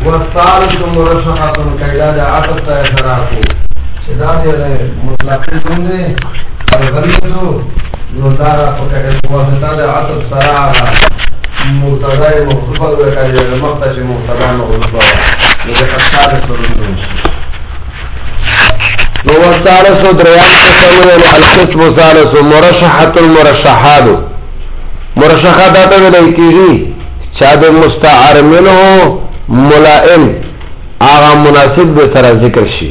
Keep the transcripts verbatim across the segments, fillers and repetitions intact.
والثالث مرشحة قیدا دا عطف تا اشراکو چدا دی مطلقی دونده الغلیتو نودارا پکڑی واسطا دا عطف سراغا مرتضای مخصوصا دو اکالی مختش مرتضای مخصوصا لده الثالث رندون نو والثالث دریان قسمو القسم ثالث مرشحة المرشحات مرشحات داتا ولیکیږي چا د مستعار منه ملائم آغا مناسب دے سر ذکر شی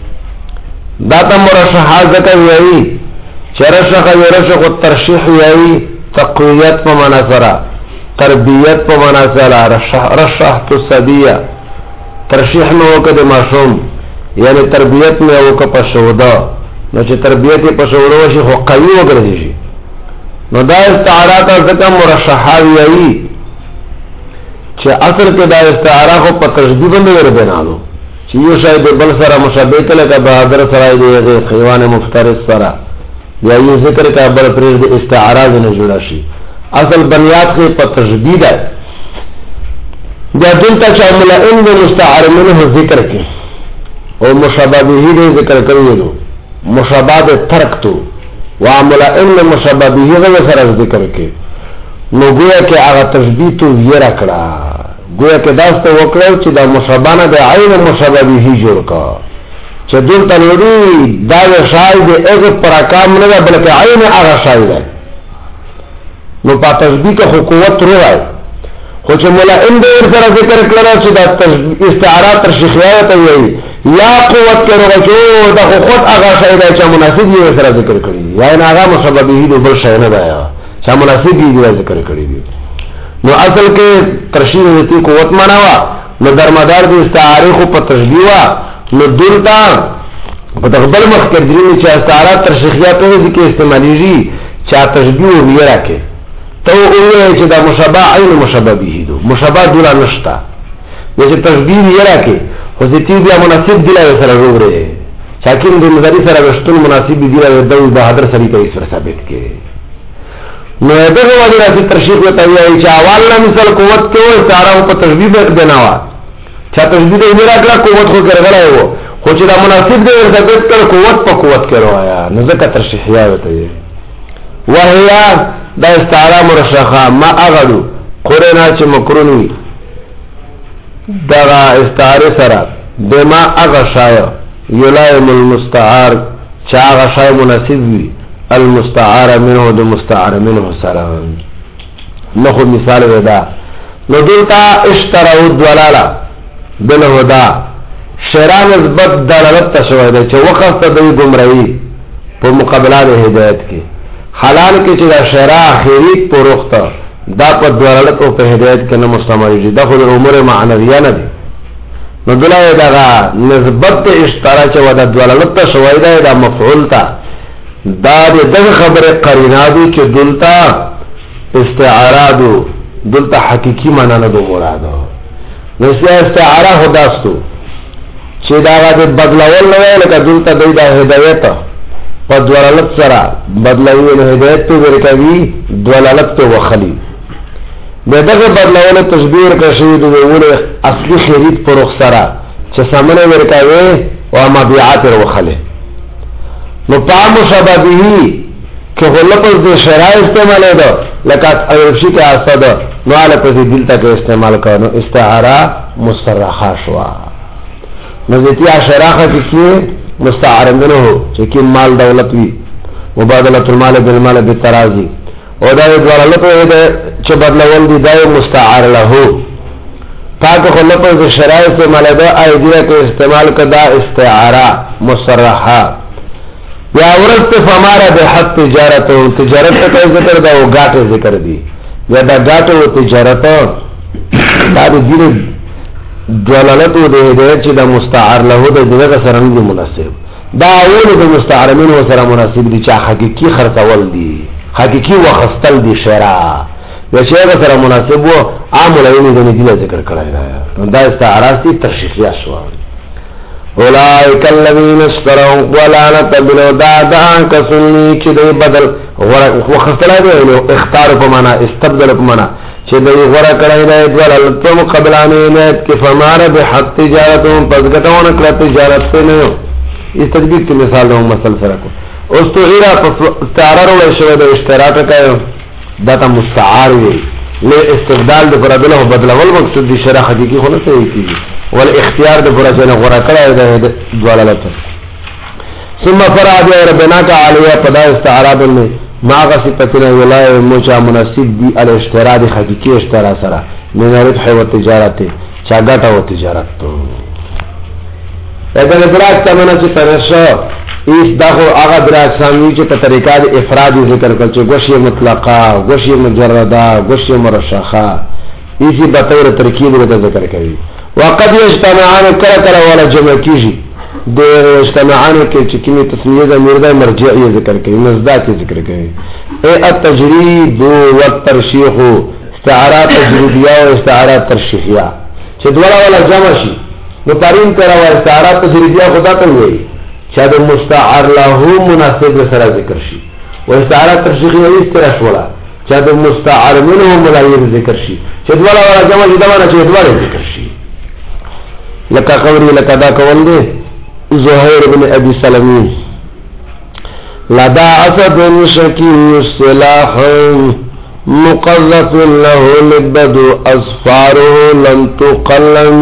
داتا مرشحات ذکر یعنی چرشق یرشق ترشیح یعنی تقویت پا مناصرہ تربیت پا مناصرہ رشحت صدیہ ترشیح میں وقت معصوم یعنی تربیت میں وقت پشودا نو چه تربیت پشودا وشی خو قوی وگردی شی نو دا استعاراتا ذکر مرشحات یعنی چه اصل که دا استعاره خو پا تجدید نگر بنالو چه یو شاید بل سره مشابه کله که بهادر سرائی دیگه خیوان مفترس سره یا یو ذکر که بل پریز دی استعاره دنه جوڑا شی اصل بنیاد که پا تجدید ہے یا دلتا چه ملائم دی مستعار منه ذکر که و مشابهی دی ذکر کریدو مشابه دی ترک تو و ملائم دی مشابهی دی سره ذکر که نو گویا که آغا تشبیه تو ویرا کڑا گویا که داستا وکڑو چه دا مشابانه دا عین مشابهی جوڑ کا چه دول تنوری دا دا شاید ایک پراکام ندا بلکه عین آغا شاید ہے نو پا تشبیه که خو قوت رو آئی خو چه ملائم دا ارسر ذکر کلنا چه دا استعارات ترشیخیات ہوئی یا قوت کرو گا چه دا خو خود آغا شاید ہے چه مناسب یہ ارسر ذکر کری یا این آغا مشابهی دو بل شاید ندا یا چا مناسب دی دی ذکر کری دی نو اصل کے ترشیح دیتی قوت ماناوا نو درمدار دی استعاری خو پا تشبیوا نو دلتا پا تقبل مخکردری میں چا استعارات ترشیخیات ہوئی که استعمالی جی چا تشبیو ویرا کے تو اوئے چا دا مشابہ عین مشابہ بیهی دو مشابہ دولا نشتا ویسے تشبیو ویرا کے خوزیتی بیا مناسب دلا سر رو رہے چاکین دی مداری سر وشتون مناسب دلا دو بہادر سری کئی سر ثابت کے نو دغه وجه راځي ترشیح وته وی چې اول مثال قوت ته استعاره په تشبیه بناوا چې تشبیه یې راکړه قوت خو کړغلای وو خو چې دا مناسب دی ورته کړ قوت په قوت کړوایا نو ځکه ترشیح یا وته وهیا دا استعاره مرشحه ما اغلو قرنا چې مکرونی دا استعاره سره بما اغشایا یلایم المستعار چې هغه شای مناسب وي المستعار منه دو مستعار منه سلام نخو مثال ودا نو دلتا اشتراو دوالالا بالهدا شران ازبت دلالت تشوه ده چه وقت دوی گمرائی پو مقابلان هدایت کی حلال کی چه دا شرا خیریت پو رختا دا پا دلالت او پا هدایت که نمستمائی جی دا خود امور معنویه ندی نو دلائے دا نسبت اشترا چه ودا دلالت تشوه ده دا مفعول تا دا دی دغ خبر قرینادو چه دلتا استعارادو دلتا حقیقی مناندو مرادو نسی استعارا خداستو چه داغا دی بدلول نوی لکا دلتا دی دا هدایتا پا دولالت سرا بدلوی هدایت تو برکوی دولالت تو وخلی دی دغ بدلول تشبیر کشوی دو بول اصلی خیرید پر اخسرا چه سمن برکوی و مبیعات رو وخلی نو پا مشابهی که غلطز دی شرع استعمال دو لکات ایرفشی که آستا دو نو آل پسی دلتا که استعمال کرنو استعارا مسترخا شوا نو زیتی آشراخا کسی مستعارندنو ہو چکی مال دولتوی مبادلت المال بالمال بالترازی او دای دولتو ایده چه بدلول دی دای مستعار لہو تاکہ غلطز دی شرع استعمال دو آئیدیا که استعمال کدا استعارا مسترخا یا ورست فمارا بے حد تجارت ہو تجارت کا ذکر دا وہ گاٹ ذکر دی یا دا گاٹ و تجارت دا دین دلالت و دے دے چی دا مستعار لہو دا دیگه سرن دی مناسب دا اول دا مستعارمین و سر مناسب دی چا حقیقی خرطول دی حقیقی و خستل دی شرع یا شیعه سر مناسب و عامل اینی دنی دیل ذکر کرائی دا استعاراتی دی ترشیخی اشوار اولائک الذین اشتروا ولعنت بالهدى دا کسنی چې دی بدل وخستلا دی اختار په معنا استبدل په معنا چې دوی غوړه کړی دی دولتم قبل ان عنایت کې فمار بحق تجارتهم پس ګټونه کړه تجارت په نه اس تطبیق کې مثال نو مسل سره کو اوس تو ایرا استعاره ورو شوی د اشتراک کوي دا مستعار وي له استبدال د پر بدله بدلول مقصود دي شرح حقيقي خو نه صحیح کیږي ول اختیار د پر ځنه غوړه کړی دی دولت ثم فرع بي ربنا تعالى پدا استعاره میں ما غصفتنا ولای موچا مناسب دی الاشتراک حقیقی اشتراک سره من ربح و تجارت چا ګټه و تجارت تو اگر ادراک تمنا چې ترشو اس دغه هغه ادراک سامي چې په طریقه د افراد ذکر کړ چې غوشي مطلقه غوشي مجرده غوشي مرشحه اسی بطور ترکیب له ذکر کوي وقد يجتمعان کله کله ولا جمع کیږي د اجتماعان کې چې کومه تسمیه د مرده مرجعیه ذکر کوي مزدات ذکر کوي اي التجريد والترشيح استعارات تجريديه او استعارات ترشيحيه چې دواړه ولا جمع شي نو پرین تر او استعارات تجريديه خدا ته وي چې د مستعار له مناسب سره ذکر شي او استعارات ترشيحيه استراش ولا چې د مستعار منه ملایق ذکر شي چې دواړه ولا جمع دي دا نه چې دواړه ذکر شي لکه قولی لکه دا کول دي زهير بن ابي سلمي لدى اسد شكي السلاح مقذف له لبد اصفاره لم تقلم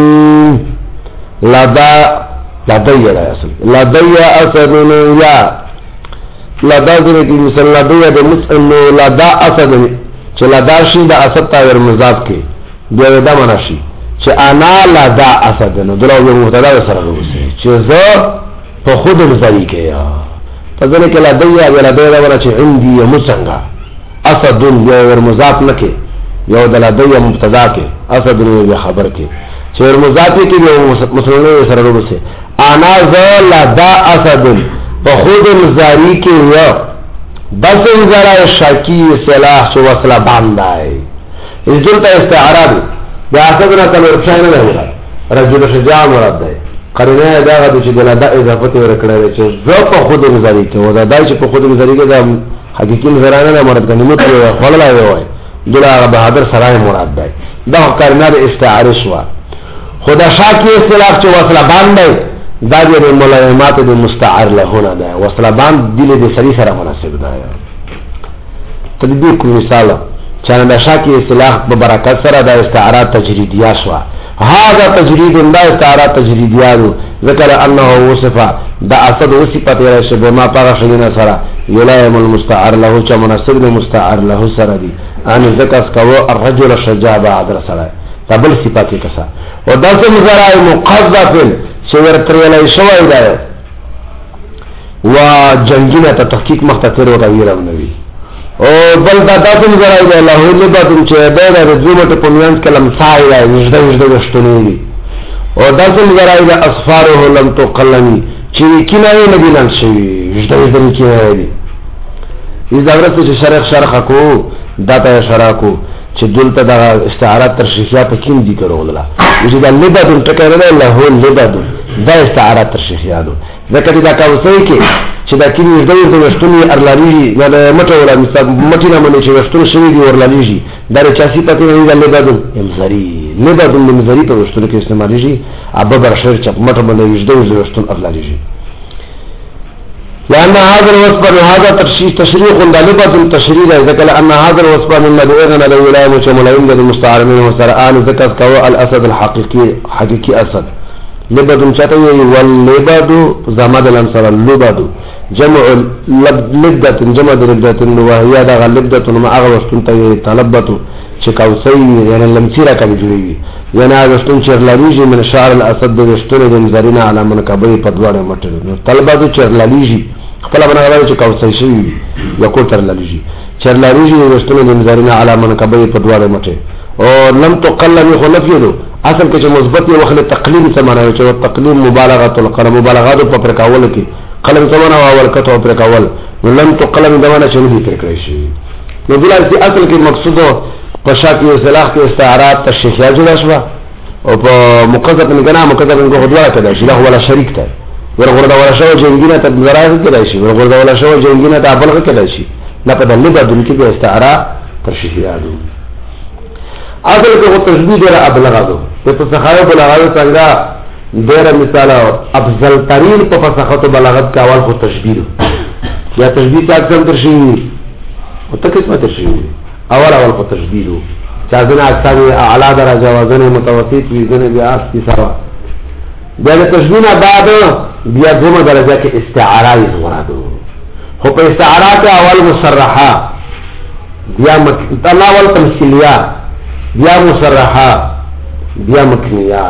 لدى لدي لا اصل لدي اسد يا لدى ذلك مثل لدي بمثل لدى اسد چې لدى شي د اسد تاور مضاف کې بیا دا معنا شي چې انا لدا اسد نو درو یو مبتدا سره وروسي چې زه په خود مزاري کې یا په ځنه کې لدیا ولا دیا ولا چې عندي مسنګا اسد یو ور مضاف لکه یو د لدیا مبتدا کې اسد یو خبر کې چې ور مضاف کې یو مسلمان سره وروسي انا ذا لدا اسد په خود مزاري کې یا بس زرا شکی سلاح شو وصله باندای رجلته استعاره دا اصلنا تلور شای نه دی رجل شجاع مراد دی قرینه دا غو چې دلا د اضافه ورکړل چې زه په خود نظری کې و دا دای چې په خود نظری کې دا حقیقي نظرانه نه مراد کني مت خلل وای دلا بهادر سرای مراد دی دا قرینه د استعاره شو خدا شاکی اصطلاح چې وصله باندې دا د ملایمات د مستعار له هونه ده وصله باندې دله د سری سره مناسب ده تدبیر کو مثال چانه د شاکی اصطلاح په برکت سره د استعارات تجریدیه شو هذا تجرید دا استعارات تجریدیه ذکر انه وصف دا اسد وصفت رشه بما پرشینا سره یلایم المستعار له چا مناسب د مستعار له سره دي ان ذکر کاو الرجل الشجاع بعد سره قبل صفات کسا او داسه مزرع مقذف چې ورترلای شوی دی و جنگینه ته تحقیق مختصر او غیر نوی او بل دا داسې مزرع دی الله له باتم چې دا د رجومه په میانس کلم سای دی نږدې نږدې وشتونی او داسې مزرع دی اصفاره لم تقلمی چې کینه نه دینان شي نږدې نږدې کینه دی اذا ورته چې شرح شرح کو داته شرح کو چې دلته د استعارات ترشیحیه په کیم دي کړوله چې دا لبد ټکر نه له هو لبد دا استعارات ترشیحیه ده ځکه دا کاوسې کې چې دا کیم د دې وشتونی ارلالي نه مټه ولا مټه نه مني چې وشتون شوی دی ورلالي دا چاسي پته نه دی لبد امزري لبد امزري په وشتون کې استعمالي ابا برشر چپ مټه باندې د وشتون ارلالي لأن هذا الوصف هذا تشريح تشريح لبد التشريح ذكر أن هذا الوصف من مدعونا لولاية مشمولين للمستعار منه وسرعان ذكر كواء الأسد الحقيقي حقيقي أسد لبد شاتوي واللبد زمد الأنصار اللبد جمع لبدة جمع لبدة وهي دغ لبدة وما أغوشتن تلبت شكاوسي يعني لمسيرة كبجوي يعني أغوشتن شرلاليجي من شعر الأسد بغشتن دنزارين على منكبه پدوار مطر طلباتو شرلاليجي خپل باندې راځي چې کاوسي شي یو کوتر للیږي چرلاریږي وستونه د نظرینه علامه کبه په دواره مټه او لم تقلم خلفیدو اصل کې چې مثبت یو خل تقلیم سمانه چې تقلیم مبالغه القلم مبالغه په پر کاول کې قلم سمانه او ورکته پر کاول لم تقلم دمانه چې نه فکر کړی شي نو دلته اصل کې مقصود په شاکی اصطلاح کې استعارات تشریحیه جوړه شو او په مقصد نه کنه مقصد نه غوډه کړه چې له ولا شریک ته ورغوردا ولا شو جنگینه ته زراعت کېدای شي ورغوردا ولا شو جنگینه ته خپل کېدای شي نه په دلی بدون کې به استعاره ترشیحیه ده اصل کې هو تشبیه ډیره ابلغه ده په فصاحت بلاغت څنګه ډیره مثال افضل ترین په فصاحت بلاغت کې اول خو تشبیه یا تشبیه څه اقسام ترشي او ته قسمه ترشي اول اول خو تشبیه چا ځنه اقسام اعلی درجه وزن متوسط وي ځنه بیا اسی سوا بیا د تشبیه نه بعد بیا دومره درجه کې استعاره یې مراد خو په استعاره کې اول مصرحه بیا متناول تمثيليه بیا مصرحه بیا مکنیه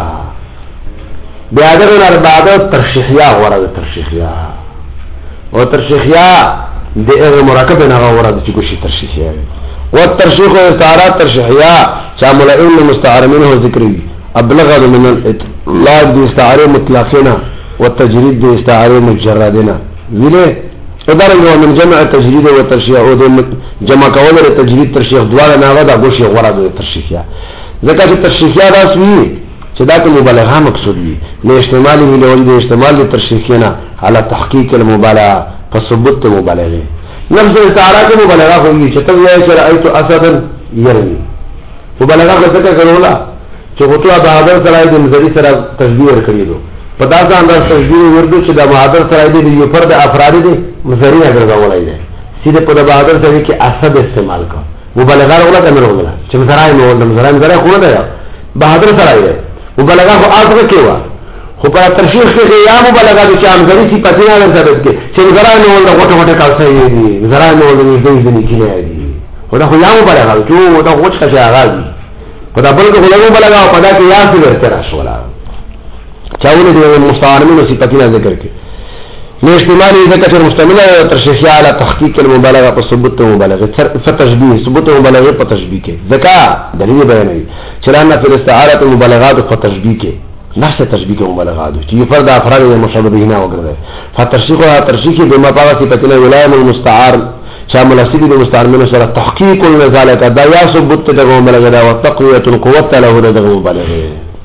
بیا دغه بعد ترشیحيه ورته ترشیحيه او ترشیحيه د مرکب نه ورته چې کوشي ترشیحيه او ترشیح او استعاره ترشیحيه شامل علم مستعار منه ذکري ابلغ من الاطلاق دي استعاره مطلقنا والتجريد دي استعاره مجردنا ویله ادارنګ من جمع تجرید او ترشیح او جمع کول او تجرید ترشیح دواړه نه دا غوښي غوړه د ترشیحیا ځکه چې ترشیحیا راسوي چې دا ته مبالغه مقصود وي نو استعمال وی له د استعمال د ترشیحینا على تحقیق المبالغه فثبوت مبالغه نفس استعاره کې مبالغه کوي چې ته یې چې رايت اسدا يرمي مبالغه څه کوي چې غوټه بهادر سره د نظری سره تشبیه ورکړي دو په دا ځان د تشبیه ورته چې د بهادر سره د یو فرد افراد دي مزری اگر غوړای دي سیده په بهادر سره کې اسد استعمال کا مبالغه ولا کنه ولا چې مزرای نو د مزرای مزرای خو نه دی بهادر سره دی مبالغه خو اصله کې و خو په ترشیح کې یا مبالغه چې عام غری سی پتی نه ورته کې چې مزرای نو د غوټه غوټه کالسه دی مزرای نو د دې دې نه کیږي خو دا خو یا مبالغه چې دا غوټه څه راغلی په دا بل کې غوړو مبالغه په دا کې یا څه ورته راشولا چاونه د مستعارمینو صفاتونه ذکر کړي نو استعمالي ذکر مشتمل او ترشیحي على تحقیق المبالغه په ثبوت مبالغه فتشبيه ثبوت مبالغه په تشبيه کې ذکا دلیل بیانوي چرانه په استعاره مبالغات په تشبيه کې نفس تشبيه مبالغات چې فرد افراد مشابه بهنا وګرځي فترشيح او ترشيح بما پاوه صفاتونه ولایت المستعار شامل اسید د مستعارمینو سره تحقیق ذلك دا یا ثبوت د مبالغه او تقویه القوه له د مبالغه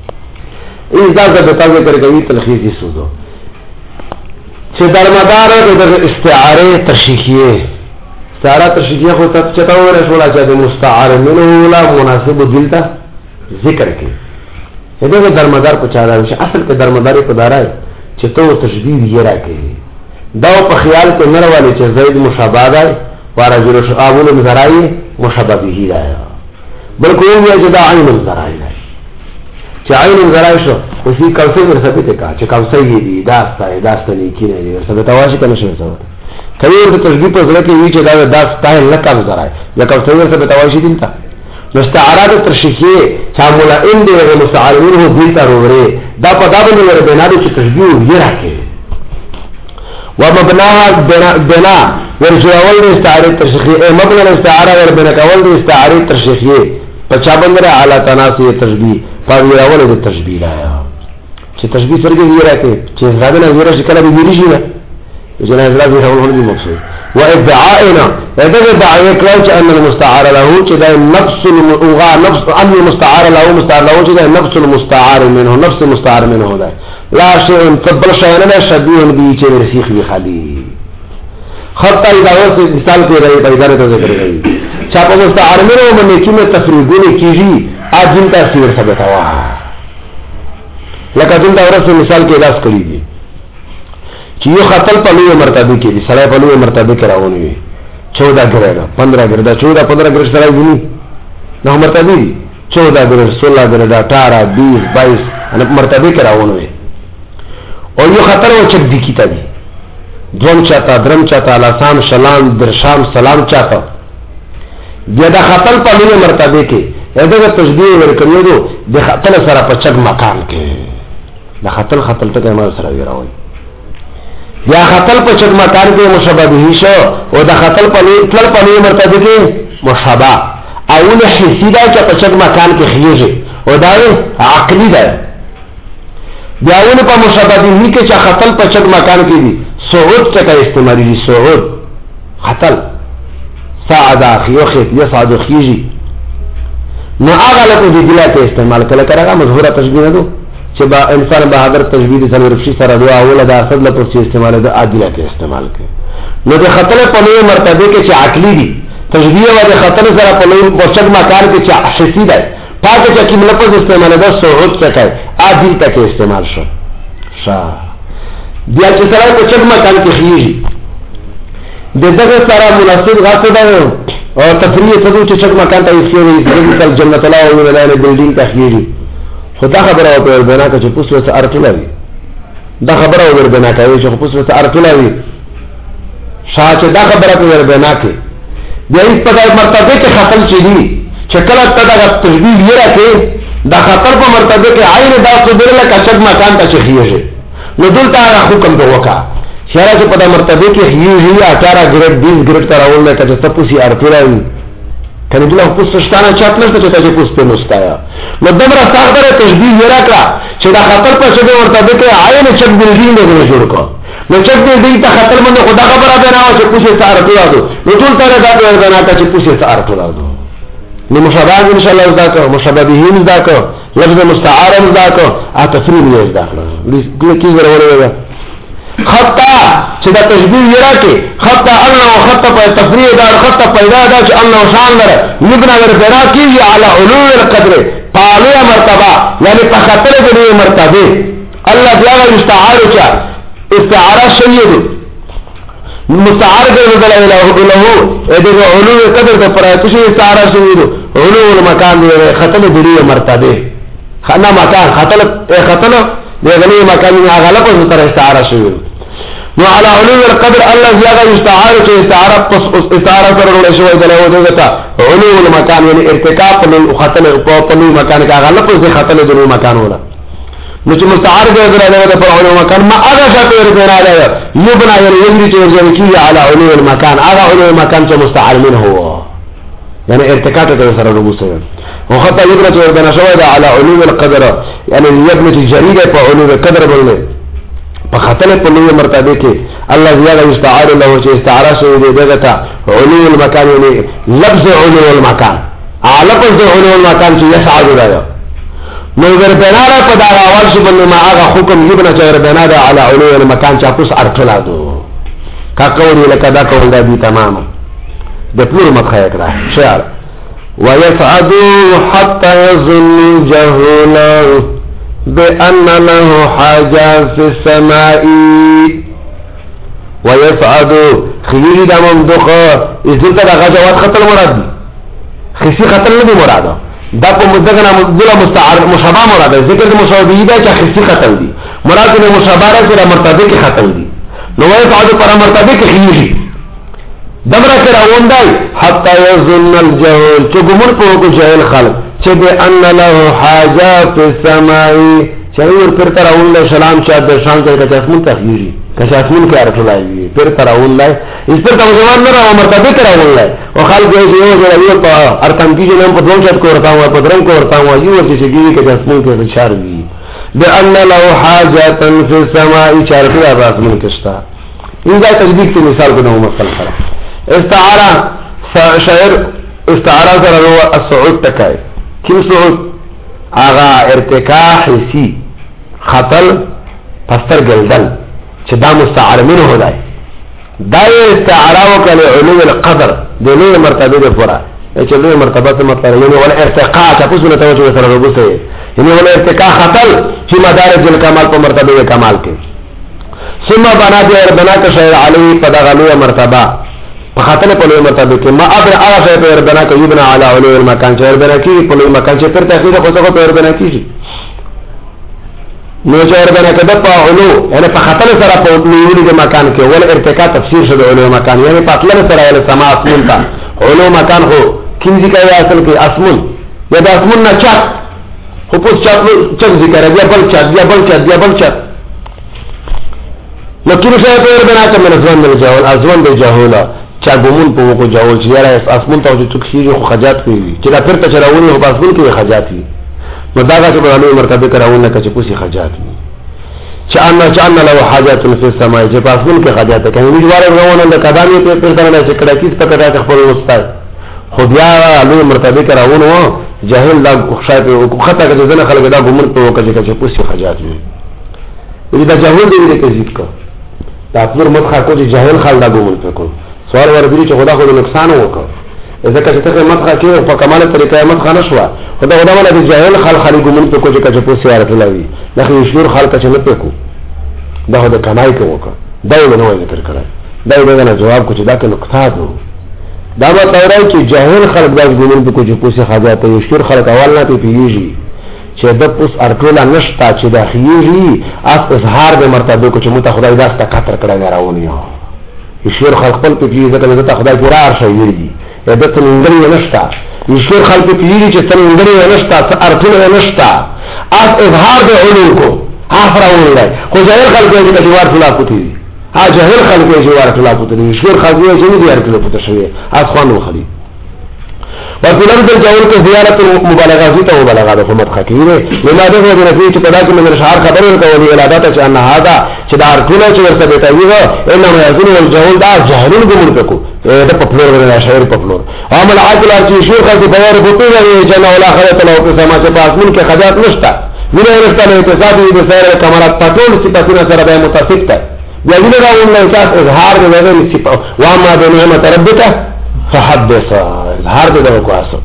اجازه به تاسو کوي تلخیص سوزو چې درمدار د استعاره ترشیحیه استعاره ترشیحیه خو تاسو چتا وره شولا چې د مستعار منه ولا مناسب دلته ذکر کوي دغه درمدار په چاره شي اصل کې درمداري په دارای چې تو تشبیه یې راکړي دا په خیال کې نه راوالي چې زید مشابه ده ورجل شعابون مزرای مشابه به راي بلکې یو چې دا عین مزرای ده چې عین مزرای شو خو شي کلسه ورثبته کا چې کلسه یې دي داسته داسته نه کینې دي ورثبته واشي کنه شي څه کوي د تشبیه په ځل کې وی چې دا داسته نه کا مزرای یا کلسه ورثبته واشي دلته مستعارات ترشیحیه شامل ان دي مستعارین هو دلته وروره دا په دا باندې ور بنا دي چې تشبیه یې راکړي ومبناها بنا بنا ورجوال استعاره ترشیحیه مبنى الاستعاره ور بنا کول د استعاره ترشیحیه پچا بندره اعلی تناسی تشبیه پاوی راول د تشبیه لا چې تشبیه سره کې ویرا کې چې زړه نه ویرا شکل به ویری شي نه جنا زړه به راول هغه مقصود و ادعائنا هذا دعوه کړه چې ان المستعار له چې دا نفس المغا نفس ان المستعار له مستعار له چې دا نفس المستعار منه نفس المستعار منه ده لا شيء تبل شيء نه شبيه به چې رسیخ وي خالي خطا اذا وصل مثال کې راځي پیدا ته ذکر کوي چې په مستعار منه باندې چې تفریقونه کیږي اجن تاثیر ثابت وا لکه څنګه ورسره مثال کې داس کړی دي چې یو خطل په لوی مرتبه کې دي سړی په لوی مرتبه کې راونی وي چودہ ګردا پندرہ ګردا چودہ پندرہ ګردا سړی ونی نو مرتبه دي چودہ ګردا سولہ ګردا اٹھارہ بیس بائیس ان مرتبه کې راونی وي او یو خطر او چک دي کیتا دي دوم چاته درم چاته لسان شلام درشام سلام چاته بیا دا خطل په لوی مرتبه کې دغه تشبیه ورکړیو دو د خطل سره په چک مکان کې د خطل خطل ته ما سره ویراوي یا خطل په چک مکان کې مشابه به شو او د خطل په تل په مرتبه کې مشابه اول حسی دا چې په چک مکان کې خيږي او دا عقلی ده بیا ول په مشابه به کې چې خطل په چک مکان کې دي صعود څخه استعمالي دي صعود خطل صعد اخيخ يصعد خيجي نو هغه له دې دلاته استعمال کله کړه مشهوره تشبیه ده چې با انسان بهادر تشبیه دي سره رفشي سره دعا اوله د اصل له پر استعمال ده عادله کې استعمال کړي نو د خطر په لوی مرتبه کې چې عقلی دي تشبیه او د خطر سره په لوی پوښتنه مکان کې چې حسی ده پاکه چې کوم لفظ استعمال ده صعود څخه عادي تک استعمال شو شا بیا چې سره په چک مکان کې خيږي د دغه سره مناسب غاټه ده او تفریح څه چې چک مکان ته خيږي ځکه جنت الله او ولایت بلډینګ ته خيږي خدا خبره او په بنا کې چې پوسو څه ارتلوي دا خبره او بنا کوي چې پوسو څه ارتلوي شاته دا خبره په بنا کې د هیڅ په مرتبه کې خپل چي دي چې کله ته دا تشبیه یې راکې دا خطر په مرتبه کې عین دا صدر له کچک مکان ته خيږي نو دلته حکم ته وکا شرع چې په مرتبه کې خيږي اٹھارہ ګریډ بیس ګریډ تر اول نه کچه تاسو یې ارتلوي کنه دلته پوسټ شتانه چات نشته چې تاسو پوسټ په نوستایا نو دمره ساغره تشبیه یې راکړه چې دا خطر په شبه مرتبه کې عین چک بلډینګ نه جوړ کو نو چک بلډینګ ته خطر باندې خدا خبره ده نه چې پوسټ سره ارتلادو نو ټول سره دا به نه چې پوسټ سره ارتلادو نو مشابه ان شاء الله زدا کو مشابه به زدا کو لفظ مستعار زدا کو ا تفریق یې زدا کړه کی ضروري خطا چې دا تشبیه یې راکې خطا الله او خطا په تفریق دا خطا پیدا دا چې الله شان لري یبنا ور پیدا کیږي علی علو القدر پالو مرتبه یعنی په خطر دې مرتبه الله بیا مستعار چا استعاره شیء مستعار کې بدل له له دې علو القدر د پراتو شي استعاره شیء علو المکان دې خطر دې مرتبه خنا مکان خطر خطر دغه مکان نه غلط او تر استعاره شوی نو علی علو القدر الله زیاده استعاره چې استعاره پس استعاره سره ورول شوی دی له دغه تا علو المکان یعنی ارتکاب په خطر په په مکان کې غلط او خطر د مکان ولا نو چې مستعار دی دغه په علو مکان ما هغه شته ورته راځي یبنا یعنی یجري چې ورځي کی علی علو المکان هغه علو المکان چې مستعار منه هو يعني ارتكاته تسر الربوسية وخطا يبنى تردنا شوية على علوم القدر يعني يبنى الجريدة فعلوم القدر بلنے فخطل پلوه مرتبه کې الله زیاده استعار له چې استعاره شوی دی دغه ته علوم المکان يعني لفظ علوم المکان لفظ علوم المکان چې يسعد راځي نو ور بناره په دا اول شي باندې ما هغه حکم يبنى چې بناره على علوم المکان چې اوس ارتلادو کا کوي لکه دا کول دی تمام د پلور مخه کړه شعر ويسعد حتى يظن جهولا بأن له حاجة في السماء ويسعد خيري دا ممدوخه ازلت دا غجوات خطل مراد خيسي خطل ندي مراده دا په مدغنا مدغلا مستعار مشابه مراده ذکر د مشابه دا چې خيسي خطل دي مراد د مشابهه سره مرتبه کې خطل دي نو ويسعد پر مرتبه کې خيري دمرا کرا وندای حتی یظن الجهل چه گمون پوکو جهل خلق چه بے ان له حاجات فی السمائی چهور پر تر اولای سلام شاد در شان کر کچه اسمون تخییری کچه اسمون که ارسلائی پر تر اولای اس پر تمزمان نرا و مرتبه تر اولای و خلق جیسے یو جر ایو پا ارتم کی جنم پا دون شد کو ورطا ہوا پا درم کو ورطا ہوا یو ورچی سگیری کچه اسمون که رشار بھی بے ان له حاجات فی السمائی چارکی آبا اسمون کشتا ان جای تجدیق تی مثال کنو مصل خرا استعاره شاعر استعاره سره هو الصعود تکای کیم صعود اغا ارتکاع حسی خطل پستر گلدل چې دا مستعار منه هدای دا استعاره وکړه علوم القدر د لوی مرتبه ده پورا چې لوی مرتبه څه مطلب یعنی ولا ارتقاء تاسو نه توجه سره وګورئ یعنی ولا ارتقاء خطل چې مدارج الکمال په مرتبه کمال کې ثم بنا دې بنا کا شاعر علی پدغلوه مرتبه فخاتل پلوی مرتبه کې ما ابر هغه ځای په وربنا کې یبنا علی علو المکان چې وربنا کې پلوی مکان چې تر تاخیر خو څنګه په وربنا کې نو چې وربنا کې د په علو یعنی په خاتل سره په نیولې د مکان کې ول ارتقاء تفسیر شوی علو مکان یعنی په خپل سره ول سما اسمن تا علو مکان خو کوم ذکر اصل کې اسمن یا د اسمن نه چا خو په چا چا ذکر دی بل چا دی بل چا دی بل چا نو کله چې په وربنا کې منځون د جاول ازون د جاهولا چا ګمون په وګو جاول چې یاره اسمن ته چې تکسیر خو خجات کوي چې دا پرته چرونه په اسمن کې خجات وي نو دا چې په علوم مرتبه کراونه کې پوسی خجات وي چې ان چې ان له حاجات فی السماء چې په اسمن کې خجات کوي نو جواره غوونه د قدامي په پر ترنه چې کړه کیس په کړه خپل وستای خو بیا علوم مرتبه کراونه جاهل دا خوشاله او خطا کې ځنه خلک دا ګمون په وګو چې پوسی خجات وي دا جاهل دی کې ذکر دا خپل مخه کو چې جاهل خلک دا ګمون په کو سوال وربري چې خدا خو نقصان وکړ ځکه چې ته مسخه کې په کماله طریقه مسخه نشوه خدا خدا مله د جاهل خلک خالي ګمون په کوجه کې په سیارت لوي دا خو شور خلک چې نه پکو دا د کمای کوي دا یې نه وایي ذکر کړه دا یې نه جواب کو چې دا کې نقطه ده دا به تورای چې جاهل خلک دا ګمون په کوجه په سیارت خاجه ته شور خلک اول نه پیږي چې د پوس ارټولا نشتا چې د خيږي اس اظهار به مرتبه کو چې مت خدای دا ست کتر کړه راونیو شور خلک خپل په دې ځکه ته خدای پورا ارشي ویږي دا ته نندري نشتا شور خلک په دې چې ته نندري نشتا ارټولا نشتا اس اظهار به علوم کو افراون لای خو جاهل خلک دې د جوار خلاف کوي ها جاهل خلک دې جوار خلاف کوي شور خلک دې چې دې ارټولا پته شوی اس خوانو خلی وفي لفظ الجاهل كزيارة مبالغة زيتا مبالغة بخمت خكيرة لما دفع بنفيه كتداك من الشعار خبر الكولي إلادات أن هذا شدار كنا شغل سبيتاوه إنما يزول والجاهل دا جاهلين قمول بكو ده پپلور بنا شعر پپلور وعمل عاقل ارچي شور خلق بيار بطوغة جنة والآخرة لو قسما شباسمين كخجات نشتا من نشتا لإتصابه بسائر الكمالات پتول سپاسين سربا متصفتا يجب رأون لإساس إظهار بغير السپا وعما بنعمة ربك فحدث اظهار دې دغه کواسو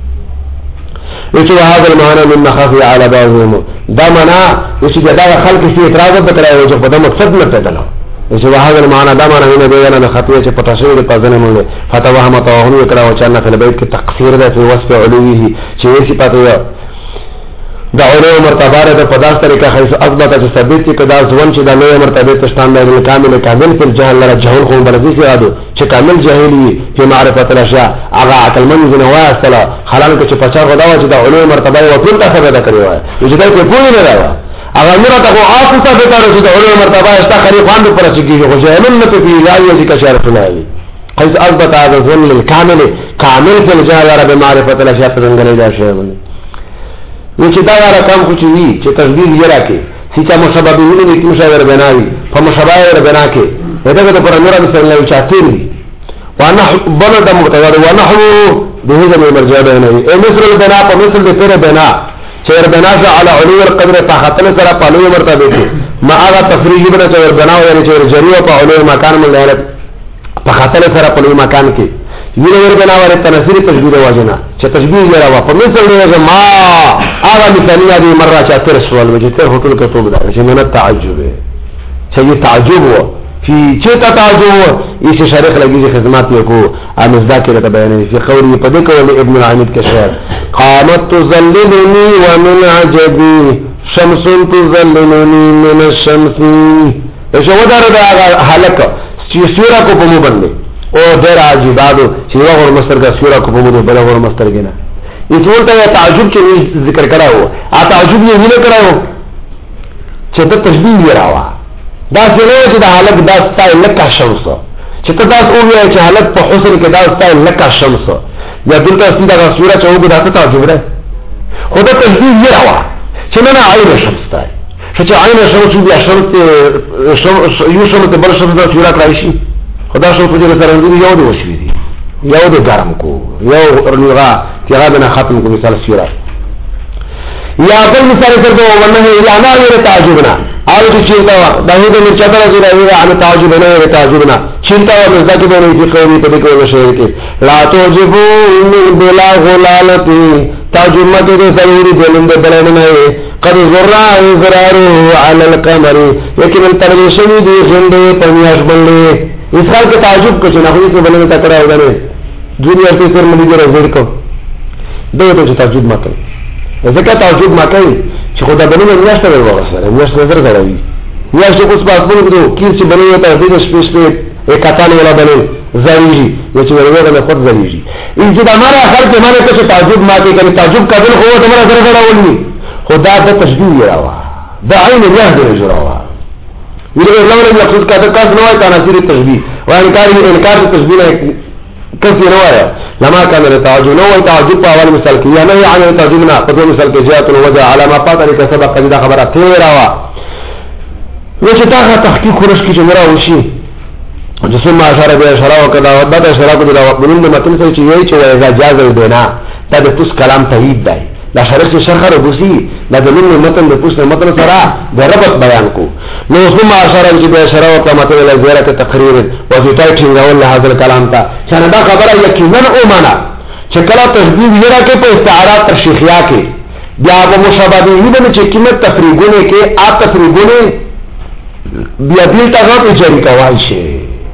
چې هغه المعنى من مخافي على بعضهم دا معنا چې دا خلک چې اعتراض وکړي چې په دغه مقصد نه پېدلو چې هغه المعنى دا معنا نه دی نه خطیه چې پټه شوی په ځنه مونږه فتوهم توهم وکړه او چې نه په بیت کې تقصیر ده په وصف علويه چې وسی پاتې دا اورو مرتبه ده په داس طریقه حيث اثبت چې ثابت کې دا ځوان چې د لوی مرتبه ته شتان دی کامل کامل په جهل لره جهل خو برزي سي اده چې کامل جاهلی په معرفت الاشیاء هغه عقل من نه واسطه حلال کې چې پچا غدا و چې د اورو مرتبه او ټول څه ثابت کړی وای چې دا په پوری نه راو هغه مرته خو اصل ثابت کړو چې د اورو مرتبه استا خلیفان پر چګي خو جهل نه په پیږي چې کشاره نه حيث اثبت هذا ظن الكامل كامل في الجهل بمعرفت الاشياء څنګه دا شی ونه و چې دا رقم خو چې وی چې تشبیه یې راکې چې مشابه به ویني کې مشابه بناوي په مشابه یې بنا کې دا د پر نور صلی الله علیه وسلم وانا بلد متوار ونحو بهذا المرجع بينه اي مثل البناء په مثل د پر بنا چې بنا على علو القدر طاقتن سره په لوی مرتبه کې ما هغه تفریج بنا چې بنا یعنی چې جریو په علو مکان ملایره په خاطر سره په لوی مکان کې ویره ور بناوره تنسیر تشبیه واجنا چې تشبیه یې راو په مثل دی ما هغه مثالیا دی مره چې تر سوال وجه تر هوټل کې توګه چې من تعجب چې تعجب و في چتا تعجب ایش شارح لګي خدمات یې کو ان ذکر ته بیان فی قولی په دې کول ابن العامد کشار قامت تذللني ومن عجبي شمس تذللني من الشمس ایشو ودار دا حالک چې سورا کو په مو باندې او ډیر عجیبادو چې وګور مستر کا سورا کو په مو بل وګور مستر کینا اس ولته تعجب چې ذکر کړهو ا تعجب یې نه کړهو چې ته تشبیه یې راوا دا څنګه چې د حالت دا ستای لکه شمس چې ته تاسو وایي چې حالت په حسن کې دا ستای لکه شمس یا دلته ستاسو دا سورا چې وګورئ دا تعجب ده خدای تشبیه یې راوا چې نه عین شمس ستای چې عین شمس بیا شمس یو شمس بل شمس دا سورا راشي خدا شو په دې سره دې یو دی وشي دي یو د ګرم کو یو ورنغا چې هغه نه ختم کو مثال سورا یا بل مثال درته ونه الا انا غیر تعجبنا او چې دا دا دې نه چتر چې دا عن تعجبنا غیر تعجبنا چنتا او ذکر به نه کوي په دې کې شعر کې لا تعجبو بلا غلالتی تعجب مته دې ضروري دلند بلنه قد زرع زرار على القمر لیکن ترشمی دي غنده پنیاش بلې اس حال کے تعجب کو چناخوی سے بلنے کا کرا ہوگا نے دنیا سے سر ملی جو زیر کو دو تو تعجب ما کوي ځکه تعجب ما کوي چې خدا بنو میاشت ته ورغسره میاشت نظر غواړي میاشت کو څه پاسپورت کړو کیر چې بنو ته دې شپې شپې اکاتانه ولا بنو زریږي چې ورغه نه خود زریږي ان چې دا ماره اخر کې ماره ته تعجب ما کوي کله تعجب کابل هو ته ماره سره غواړي خدا ته تشبیه راوا دا عین الله دې جوړوا ویل الله له مقصود کا کاس نو ہے تناصیر تشبیه و انکار انکار تشبیه کفی نو ہے لما كان تعجب نو تعجب په اول مثال کې یا نه عن تعجبنا په دې مثال کې جاءت وجه علامه پاتې کې سبق قد خبره تیرا وا و چې تا تحقیق خورش کې جمرا وشي جسم ما اشاره به اشاره وکړه او بعد اشاره کو دا بنون متن څه چې وی چې اذا جاز البنا دا د توس کلام تایید دی دا شرح شرح ربوسی دا دلن متن د پوښتنه متن سره د ربط بیان کو نو ثم اشاره چې به اشاره وکړه متن له زیارت تقریر او د ټایټینګ اول له هاذ الكلام تا چې دا خبره یقینا او معنا چې کله تشبیه ویرا کې په استعارات تشریحیا کې بیا په مشابه به باندې چې قیمت تفریقونه کې اپ تفریقونه بیا دې تاسو ته جاری کوي شي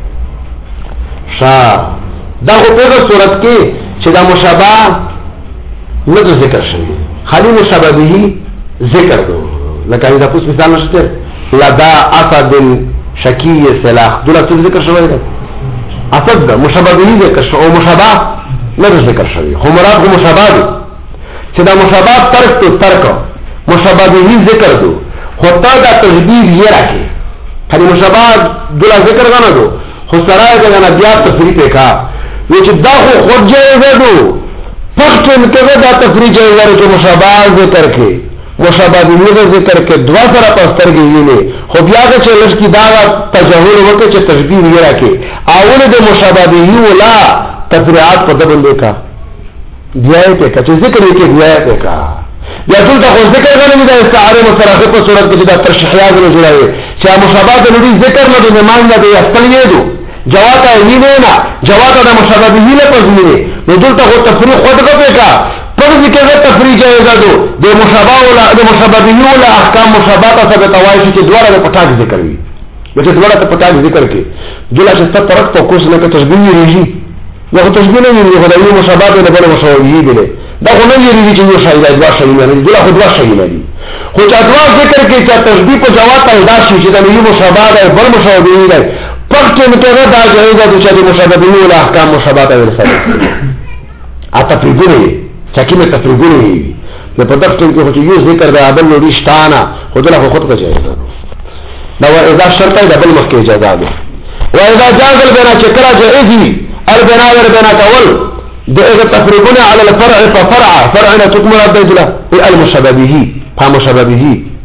شا دا په دغه صورت کې چې دا مشابه نه ذکر شوی خالی مشابه به ذکر دو لکه دا پوس مثال نشته لدا اسد شکی سلاح دغه څه ذکر شوی دی اسد دا مشابه به ذکر شو او مشابه نه ذکر شوی خو مراد کو مشابه دی چې دا مشابه ترک تو ترک مشابه به ذکر دو خو تا دا تشبیه یې راکې خالی مشابه دغه ذکر غنه دو خو سره دغه بیا تفریق کا و چې دا خو خود جایزه دو پختن کې دا تفریق جایزه چې مشابه ذکر کې مشابه دې ذکر کې دوا سره پستر کېږي خو بیا چې لږ دا تجاهل وکړي چې تشبیه یې راکې اول د مشابه دې ولا تفریعات په دبل کا بیا ته چې ذکر یې کې بیا ته کا یا ټول ته ذکر غوښنه د استعاره مصرفه په صورت کې دا ترشحیات نه جوړایي چې مشابه دې ذکر نه د مان نه دی خپل یې دو جواتا یې نه جواتا د مشابه به نه پزنی نو دلته خو تفریق خود غوښه کا فرض کې دا تفریق جایزه دو د مشابه ولا د مشابه به ولا احکام مشابه ته توایي چې دواړه په پټاک ذکر وي چې دواړه په پټاک ذکر کې دله چې تطرق په کوس نه کې تشبیه ریږي نو تشبیه نه وي خدای یو مشابه نه بل مشابه دی دا خو نه یې چې یو شای دا شای نه دی دله خو دوا شای نه دی خو چې دوا ذکر کې چې تشبیه په جواتا دا شي چې دا یو مشابه ده بل مشابه دی پکې متره دا جایزه د چې مشابه به ولا احکام مشابه ته ورسره اته پیګوري چې کله تفریګوري نو په دغه ټیم کې چې یو ذکر دا بل نو رښتانه خدای خو خود ته جایزه دا و اذا شرط دا بل مخکې اجازه ده و اذا جاز البنا چې کله جائزي البنا والبنا کول دغه تفریګونه على الفرع ففرع فرعنا تكمل الدجله المشابه به فمشابه به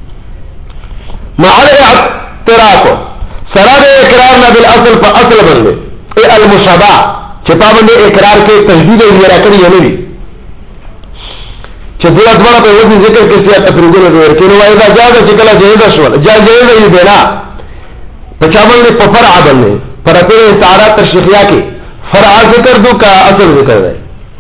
مع الاعتراف سراد اقرار نه بالاصل په اصل باندې ای المشابه چې په باندې اقرار کې تجدید یې راکړي نه وي چې دغه ډول په وځي ذکر کې څه تفریدونه ورکړي نو وایي دا جاز چې کله جایز شو جایز یې دینا په چا باندې په فرع باندې پر په استعارات تشریحیا کې فرع ذکر دو کا اصل ذکر دی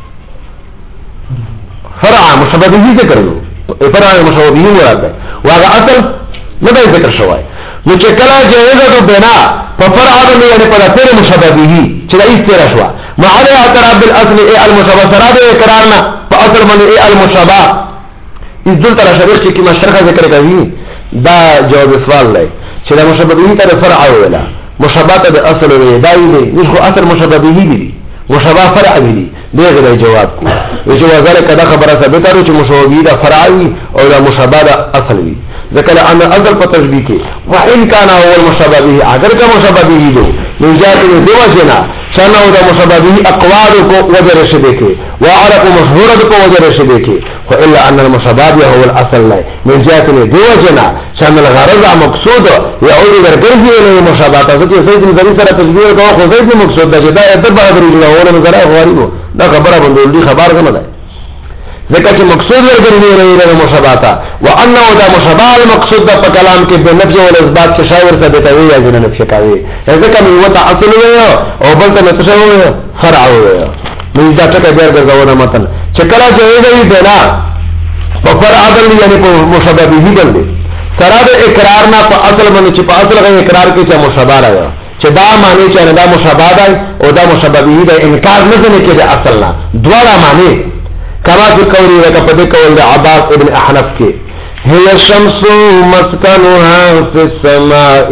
فرع مشابه به ذکر دو فرع مشابه به مراد ده واغه اصل نه ذکر شوی نو چې کله جایزه دو بنا په فرع باندې یعنی په فعل مشابه به چې دا استعاره شو مع الاعتراف بالاصل ای المشابه سره اقرارنا په اصل باندې ای المشابه اذن تر شرح چې کی مشرح ذکر کوي دا جواب سوال دی چې دا مشابه به تر فرع ولا مشابه ته اصل وی دا دی نو اصل مشابه به دی مشابه فرع دی دغه جواب کو چې وزاره کدا خبره ثابته رو چې مشابه دا فرع وي او دا مشابه دا اصل وي ذکر ان اصل په تشبیه کې وان کان اول مشابه به اگر کا مشابه به دو نجات دی وجنا شنو دا مشابه به اقوال کو وجه رشد کې وعرف مشهور کو وجه رشد کې والا ان المشابه هو الاصل لا نجات دی وجنا شان الغرض مقصود يعود الى الجنس الى المشابهه چې سید نظری سره تشبیه کو خو زید مقصود دا دا د بهادر الله اور نظر غواري دا خبره باندې خبر کوم ده ذکر چې مقصود ورګرځي لري مشابهه وانه دا مشابه المقصود په کلام کې د نفي او اثبات څخه شاور ثابت وي یا نه نفي کوي ځکه نو وته اصل وي او بل ته تشوي فرع وي نو دا ټکه ګرځاونه متن چې کله چې وي بنا په فرع باندې یعنی په مشابه به باندې سره د اقرار نه په اصل باندې چې په اصل غو اقرار کې چې مشابه راځي چې دا معنی چې دا مشابه ده او دا مشابه به ده انکار نه کوي چې اصل نه دواړه معنی كما في قوله وكفد قول عباس ابن احنف كي هي الشمس مسكنها في السماء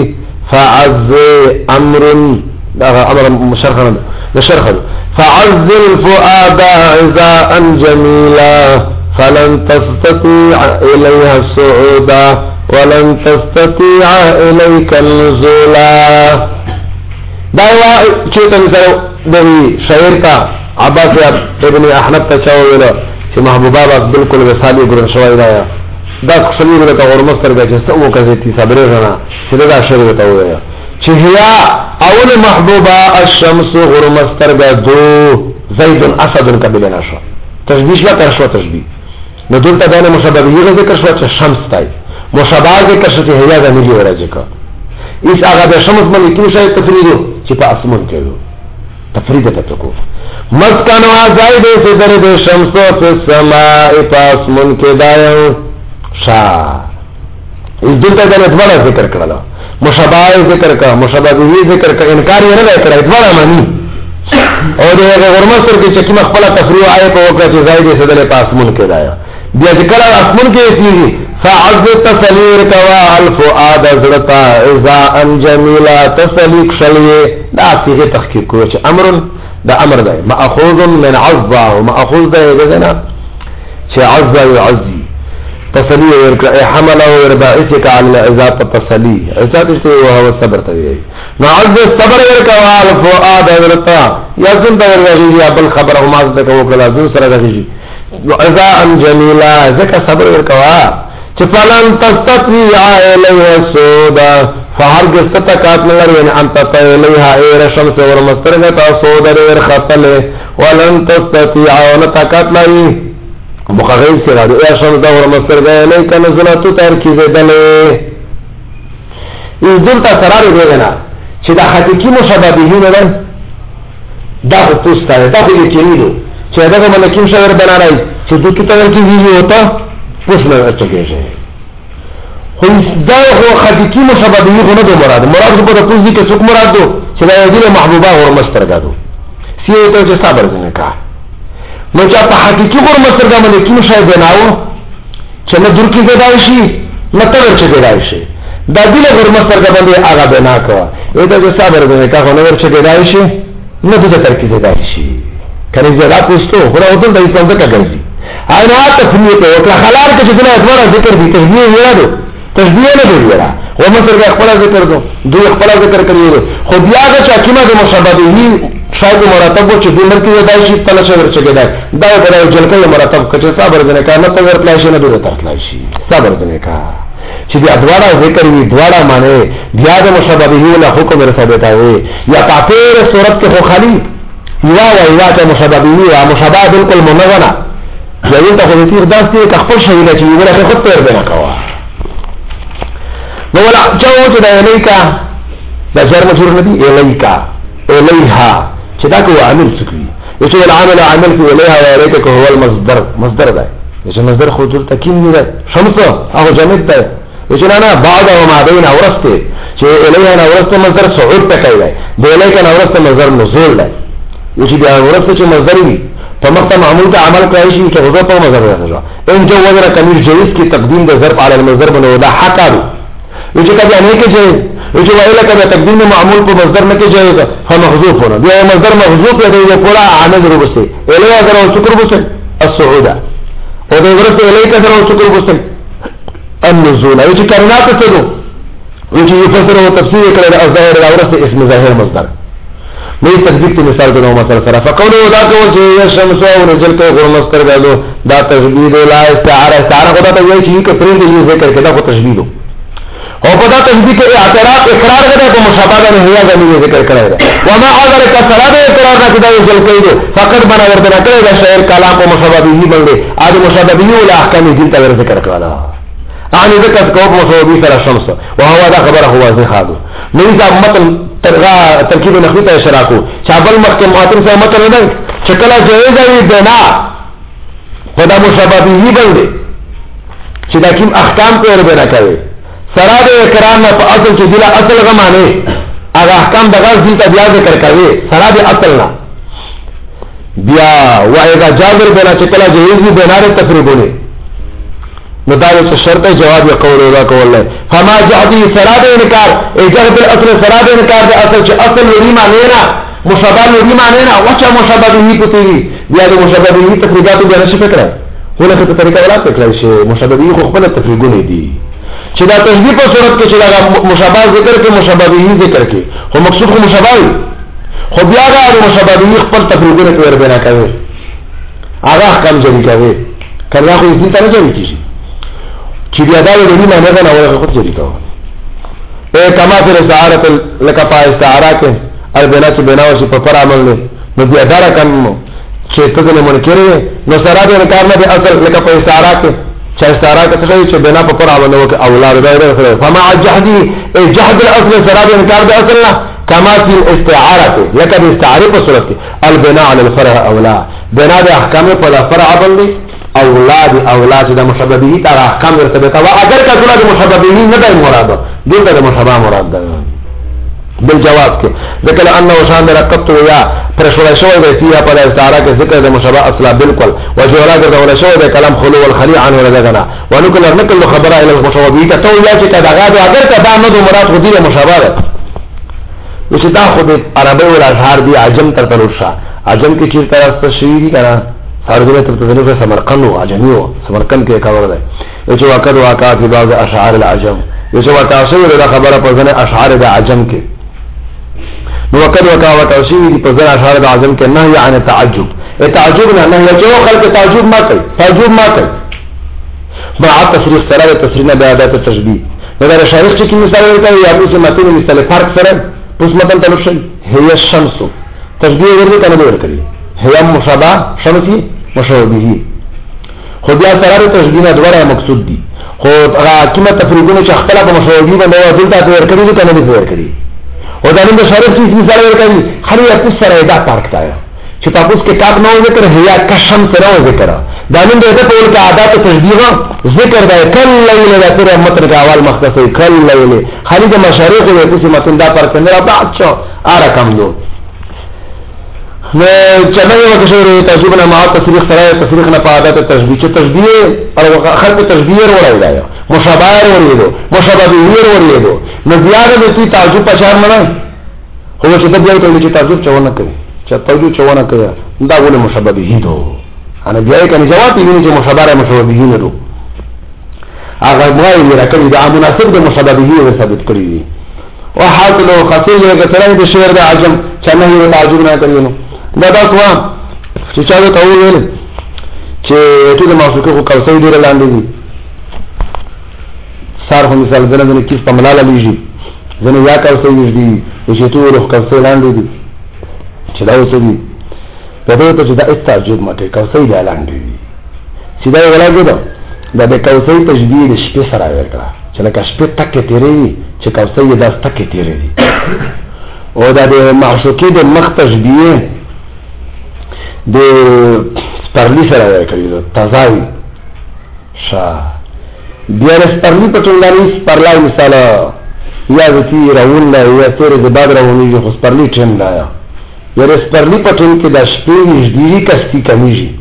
فعز امر امر مشرخا لشرخا فعز الفؤاد عزاء جميلا فلن تستطيع اليها الصعودا ولن تستطيع اليك النزولا دعوة چیتن سر دنی شعر کا عباس ابن احنف تشاویل چې محبوبا بالکل وسالي ګرن شوی دا دا څلور له اور مستر به چې څو کزه تی صبر غنا چې دا شعر ته وایي چې هيا اول محبوبا الشمس غر مستر به دو زید اسد قبل نشو تشبیه لا تر شو تشبیه نو دلته دا مشابه یې ذکر شو چې شمس تای مشابه ذکر شو چې هيا د ملي ورځ کا اس هغه د شمس باندې کې شای تفریدو چې په اسمان کې تفرید تتکو مسکنوا زائد صدر دے شمسو فی السماء پاس من کے دائیو شا اس دلتا جانے ادوارا ذکر کرلا مشابہ ذکر کا مشابہ بھی ذکر کا انکار یہ نہ کرا ادوارا مانی اور دے غرمستر کی چکی مخفلہ تفریع آئے پا وقت چی زائد صدر پاس من کے دائیو بیا ذکر اسمن کے اسمی فعز تسلیر کوا الفؤاد زرطا ازاء جمیلا تسلیق شلیے دا سیغے تحقیق کو چی امر دا امر دا مأخوذ من عزا ومأخوذ دا یدنا چی عزا یعزی تسلی ورکا حمل ورباعثك على العزاء التسلی عزاء تشتوی وهو الصبر طویعی نعز الصبر ورکا والفؤاد زرطا یا زن دا ورغیجی یا بالخبر ومازد دا وکلا زن سر غیجی عزاء جمیلا ذکا صبر ورکوا چی فلن تستطیع الیہ سودا فهرگز تتکات نگر یعنی انتطع الیہا ایر شمس ورمسترگتا سودا ریر خطل ولن تستطیع ونتکات لائی مخغیل سرادو ایر شمس ورمسترگا الیکا نزلتو ترکیز دلے اس دلتا سراری دیگنا چی دا حقیقی مشابهی ندن دا خود پوستا ہے دا خود یکنی دو چی دا خود ملکیم شاور بنا رئی چی دو تو ترکیزی ہوتا پوس میں اچھا ہے خو دا خو حقیقی مشابهی خو ندو مراد مراد خو پتا پوس دی که سک مراد دو چی دا یدین محبوبا ورمسترگا دو سیه تو چی صابر زنکا نو چا پا حقیقی ورمسترگا ملکیم شاور بناو چی نا درکی زدائشی نا تور چی زدائشی دا دل ورمسترگا بندی آغا بنا کوا ایتا چی صابر زنکا خو نور چی زدائشی نا دو ترکی زدائشی کنی زیادہ پوستو خورا اتن دا اسلام دکا گرزی آئینات تفریق ہے وکلا خلال کے جتنا اتوارا ذکر دی تشبیح ویرا دو تشبیح نہ دو ویرا ومصر کا اخبرا ذکر دو دو اخبرا ذکر کریے دو خود یاغا چاکیما دو مشابهی شاید مراتب و چی دو مرکی دائشی تلشا ورچگے دائی دائی بدائی جلکل مراتب کچھ صابر دنکا نتا ورپلائشی ندو ترکلائشی صابر دنکا چی دی ادوارا ذکر وی دوارا مانے بیاد مشابهی ولا حکم رسا دیتا ہے یا پاپیر صورت کے خو خالی یوا و یوا چا مشابهی و مشابه بالکل منغنا یعنی تا خود تیغ داستی ایک اخبر شهیده چی ولا خی خود تیر بنا کوا نو ولا چاو چی دا الیکا دا جر مجرور ندی الیکا الیها چی دا کوا عمل سکوی یچو العامل عمل فی الیها و الیکا که هو المصدر مصدر دا یچو مصدر خود جل تکیم نی دا شمسو اخو جمد دا یچو نانا بعد و ما بین ورسته چی الیها نا ورسته مصدر سعود تکی دا دا الیکا نا ورسته مصدر نزول دا یچو دا ورسته چی مصدر بی فمقتا معمول کا عمل کرائشی کہ غضب پر مظہر رہا ان جو وزر کمیر جیس کی تقدیم دا ضرب علی المظہر بنو دا حقا دو وچے کبھی انے کے جائز وچے وائلہ کبھی تقدیم معمول پر مظہر نکے جائز فمحضوف ہونا بیا مظہر محضوف ہے دے پورا عامل رو بستے الیہ ذرا شکر بستے السعودہ اور دے ورستے الیہ کا ذرا شکر بستے النزولہ وچے کرنات سے دو وچے یفسر و تفسیر کرے الظاہر ورستے اسم ظاہر مصدر نئی تقدیق کی مثال دنو مثال سرا فقولو دا کول چی یشمسو و نجل کو غرمستر گالو دا تشبید لا استعارہ استعارہ خدا تا یہ چیز کہ پرند یہ ذکر کے دا خود تشبیدو اور خدا تشبید کے اعتراف اقرار گدا تو مشابہہ نہیں ہے زمین یہ ذکر کرے گا وما اگر کا سرا دے اقرار نہ کدا یہ جل کہی دو فقط بنا وردنا کرے گا شعر کلام کو مشابہہ ہی بن دے آج مشابہہ ولا احکام دین تا ذکر کرا عن ذکر کو مشابہہ سرا شمس وهو دا خبر هو ذخادو نہیں صاحب متن ترغا ترکیب نخوی تا اشراکو چابل مخی معاتم سے مطلع ندن چکلا جائزہ وی بنا خدا مشابهی بلده چی دا کم احکام پیر بنا کرے سراد اکرام نا پا اصل چی دلا اصل غمانے اگا احکام دا غاز دیتا بیا ذکر کرے سراد اصل نا بیا و ایگا جابر بنا چکلا جائزی بنا رے تفریبونے مدارس شرط جواب یا قول اللہ قول ہے فما جہدی سراد انکار اجہد الاصل سراد انکار دے اصل چھ اصل لری مانینا مشابہ لری مانینا وچا مشابہ بھی پتیری بیا دے مشابہ بھی تفریقات بیا نشی فکر ہے ہونا خط طریقہ ولا فکر ہے مشابہ بھی خو خپل تفریقوں نے دی چدا تشبیہ پر صورت کے چلا مشابہ ذکر کے مشابہ بھی ذکر کے ہو مقصود کو مشابہ خو بیا گا مشابہ بھی خپل تفریقوں نے تیر بنا کرے آگاہ کم جری کرے کرنا کوئی اسی طرح جری کیجیے چی بیاداوی دنی معنی غن اولا خود جری کوا اے کما فر استعارت لکا پا استعارا کے البنا چی بناو چی پر عمل لے نو بیادارا کنمو چی تدن منکر ہے نو سراد انکارنا بی اصل لکا پا استعارا کے چا استعارا کے تخیی چی بنا پر عمل لے اولاد دائر خلال فما جہدی اے جہد الاصل سراد انکار بی اصلنا كما في الاستعاره لك الاستعاره په صورت البناء على الفرع اولا بنا د احکام په فرع باندې اولاد اولاد د مشبه به تر احکام ورته او اگر کله د مشبه به نه د مراد دغه د مشبه مراد ده بالجواز کې ذکر انه شان رکبت یا پر شوړی شوی دی فيها په استعاره کې ذکر د مشبه اصلا بالکل وجولا د ولا شوی د کلام خلو والخليع عنه ولدغنا ونقل نقل خبره الى المشبه به ته یا چې کدا اگر کدا نه د مراد خو دې مشبه ده چې دا خو د عربی ول اشعار دی عجم تر تلوشا عجم کې چیرته راست شي دي کنه سارګره تر تلوشا سمرقند او عجمي او سمرقند کې کاور ده چې واقع واقع په بعض اشعار العجم چې واقع شوی د خبره په ځنه اشعار د عجم کې نو وقد وقع وتوشيد په ځنه اشعار د عجم کې نهي عن التعجب التعجب نه نه یو خلک تعجب ما کوي تعجب ما کوي مع تصریح سره تصریح نه بیادات تشبیه دا شارح چې مثال ورکړي یا په متن مثال فرق سره پس متن تلوشن هي الشمس تشبیه ورته کنه ورکړي هي مشابه شمسي مشابه خو بیا سره تشبیه نه دوره مقصود دي خو هغه کیمه تفریقونه چې خپل په مشابه باندې دلته ورکړي کنه دي ورکړي او دا نن شارح چې مثال ورکړي خري په سره دا فرق دی چې تاسو کې کاپ نو ذکر هيا کشم سره ذکر دا نن دغه په ول کې عادت تشبیه ذکر دا کل لیل دا تر متن کا اول مختصر کل لیل خالي د مشارق له کوم متن دا پر کنه را اچھا ا رقم دو نو چنه یو د شوره تجربه نه ما تصریح سره تصریح نه په عادت تشبیه چې تشبیه او خلق تشبیه وړای دا مشابه ورېدو مشابه ورېدو نو زیاده د تی تعجب پچار نه هو چې د بیا ته چې تعجب چونه کوي چې توجه چونه کوي دا ول مشابه به دو انا بیا کنه جواب یې چې مشابه مشابه به نه دو هغه موایي راکړي دا مناسب د مشابه به ثابت کړی دي او حاصل او خاصه یې کتره د شعر د عجم چنه یې تعجب نه کوي نو دا دا څه چې چا ته ویل چې ټول موسیقي خو کوڅې ډیر لاندې دي سار هم مثال دنه کیس په ملاله لیږي ځنه یا کوڅې دي چې ټول کوڅې لاندې دي چې دا اوسې دي په دې ته چې دا استعجاب مته کوڅې دی لاندې دي چې دا ولاګو دا د کوڅې تشبیه د شپې سره ورکړه چې لکه شپې تکې تیرې چې کوڅې د تکې تیرې دي او دا د معشوقې د مخ تشبیه د سپرلی سره ورکړي تزاوی شا بیا د سپرلی په ټولګي سپرلای مثال یا د تی راول لا یا تور د باد راونی خو سپرلی ټیم لا یا د سپرلی په ټول کې د شپې نږدې کستی کمیږي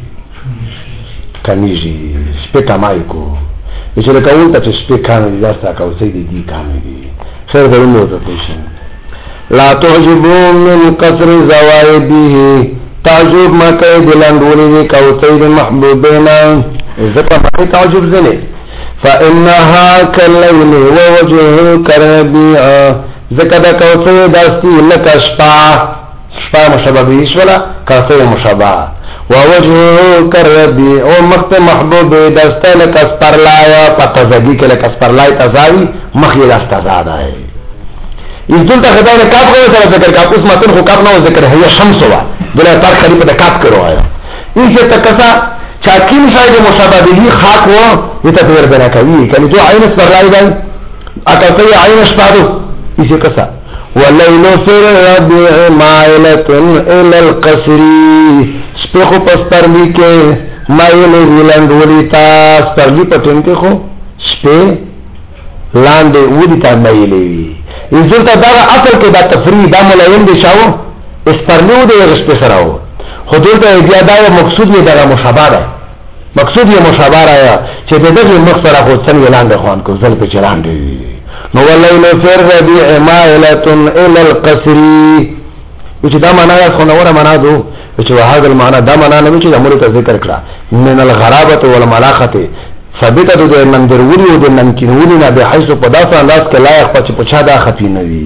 کمیږي شپې کمای کو چې له کول ته شپې کانې د تاسو کوڅې دي دي کانې دي خیر درنو ته پېښه لا تعجبوا من قصر زوائده تعجب ما کوي دلاندولې کوڅې د محبوبینا ذکر ما تعجب زنه فانها كالليل ووجهه كربيع ذکر د کوڅې داسې لکه شپه شپه مشابه به شولا کوڅې مشابه ووجهه كربيع او مخت محبوب داسته لکه سپرلایا پتزګي کې لکه سپرلای تزاوی مخې داسته زاده ہے اس دلتا خدای نے کاف کو سره ذکر کا اس متن کو کاف نو ذکر ہے یہ شمس ہوا بلا تر خلیفہ د کاف کرو آیا ان سے تکسا چاکین شاید مشابه به خاک و یہ تدبیر بنا کوي کله جو عین پر راي دی اکثر عین شپادو اسی کسا والليل في الربيع مائلة الى القصر سپخو پسترلی کے مائل ویلند ولیتا سپرلی پتن کے خو سپے لاندے ولیتا مائلی انزل تا دا اصل کے دا تفریح دا ملائم دی شاو اسپرلیو دے غشپے سراو خودل تا بیا دا مقصود یہ دا مشابه دا مقصود یہ مشابه رایا چه دے دے مقصد را خود سنوی لاندے خوان کو ظل پہ چلان دی نو واللیل فی الربیع مائلة الى القصر وچه دا معنی یا خونورا معنی دو وچه وحاد المعنی دا معنی نمی چه دا مولتا ذکر کرا من الغرابت والملاخت ثابت دو دے نندرولی و دے نمکنولی نا بے حیث و پداسا انداز کے لائق پا چه پچا دا خفی نوی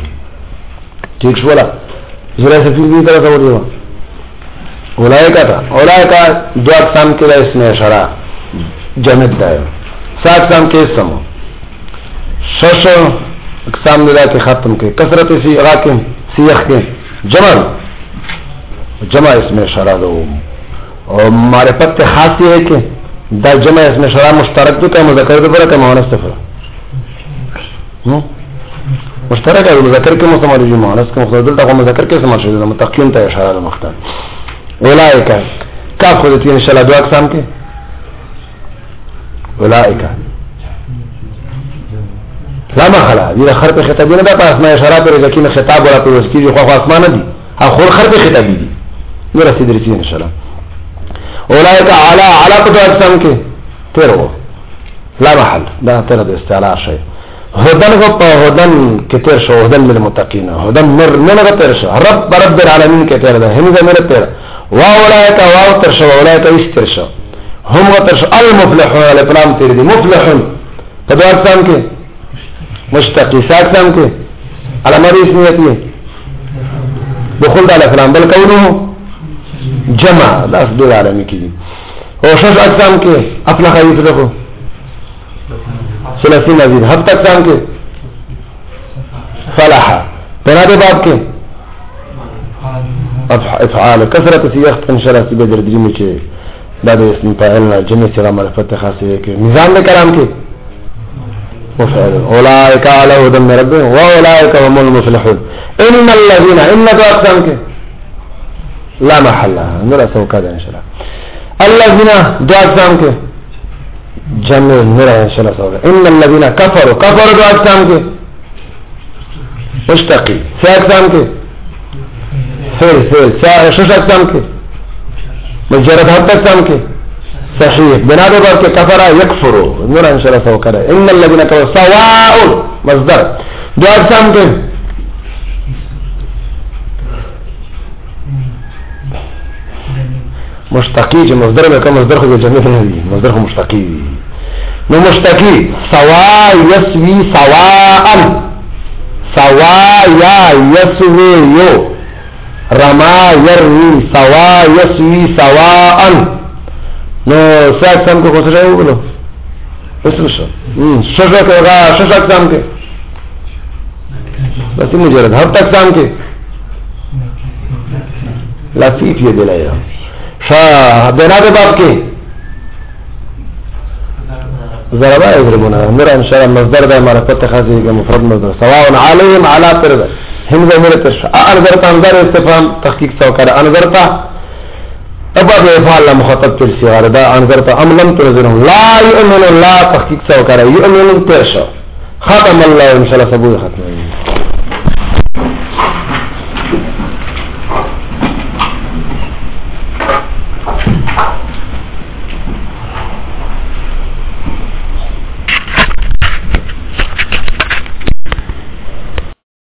ٹھیک شولا زرہ سفیر بھی طرح سوڑی ہوا اولائکا تا اولائکا دو اقسام کے لئے اس میں اشارہ جمعت دائے سا اقسام کے اس سمو شش اقسام دلا کے ختم کے کثرت سی راکم سیخ کے جمع جمع اس میں اشارہ دو اور معرفت خاص یہ ہے کہ دا جمع اس میں اشارہ مشترک بھی کا مذکر بھی برا کا مؤنث صفر مشترک ہے مذکر کے مستعمل جو مؤنث کے مخاطب دلته مذکر کے استعمال شوی متقین ته اشاره مختار اولئک کاف خو دې ان شاء الله دوا اقسام کې اولئک لا محلا دې خرط خطابی نه ده په اسماء اشاره پر ذکر خطاب ولا پر وسکی خو اسماء نه دي اخر خرط خطابی دي نو رسید رسید ان شاء الله اولئک علی علی په اقسام کې تیرو لا محل دا تر د استعلاء شی هدن کو په هدن کې تیر شو هدن للمتقین هدن مر نه تیر شو رب رب العالمین کې تیر ده هم زمره تیر واو اولئک واو تر شو اولئک استر شو هم تر شو المفلحون الافلام تیر دي مفلحون په دوه اقسام کې مشتقی اقسام کې علامه اسمیت نه دخول د الافلام بل کونه جمع لاس دل عالمی کې دي او شش اقسام کې افلح یفلحو ثلاثی مزید هفت اقسام کے فلاح بنادے باب کے افعال کثرت سیاحت انشاءاللہ سی بجر دریمی کے بعد اسم فاعلنا جمع سیغا معرفت خاصی ہے کہ نظام میں کلام کے مفعل اولئک علی هدى من ربهم واولئک هم المفلحون ان الذين ان دو اقسام کے لا محل نرا سوکا دے انشاءاللہ الذين دو اقسام کے جمع نرا انشاءاللہ سوکا ان الذين كفروا كفروا دو اقسام کے مشتقی سی اقسام کے فعل فعل شش اقسام کے مجرد حد اقسام کے صحیح بنا دے بار کے کفرا یکفروا نرا انشاءاللہ سوکا دے ان الذين كفروا سواء مصدر دو اقسام کے مشتقی جو مصدر میں کم مصدر خود جمع نہیں دی مصدر خود مشتقی دی نو مشتقی سوا یسوی سواء سوا یا یسوی یو رما یروی سوا یسوی سواء نو سی اقسام کے خوش رہے ہو بلو اسم شو شش شش اقسام کے بس مجرد ہفت اقسام کے لطیف یہ دلایا شاہ بناد باب کے ضربا يضربون نرى ان شاء الله مصدر ده معرفت خاصه مفرد مصدر سواء عليهم على فرد هم ضمير تشاء انذرت انذر استفهام تحقيق سوكر انذرت ابا بفعل مخاطب بالصيغه ده انذرت ام لم تنذرهم لا يؤمن لا تحقيق سوكر يؤمن تشاء ختم الله ان شاء الله سبوي ختم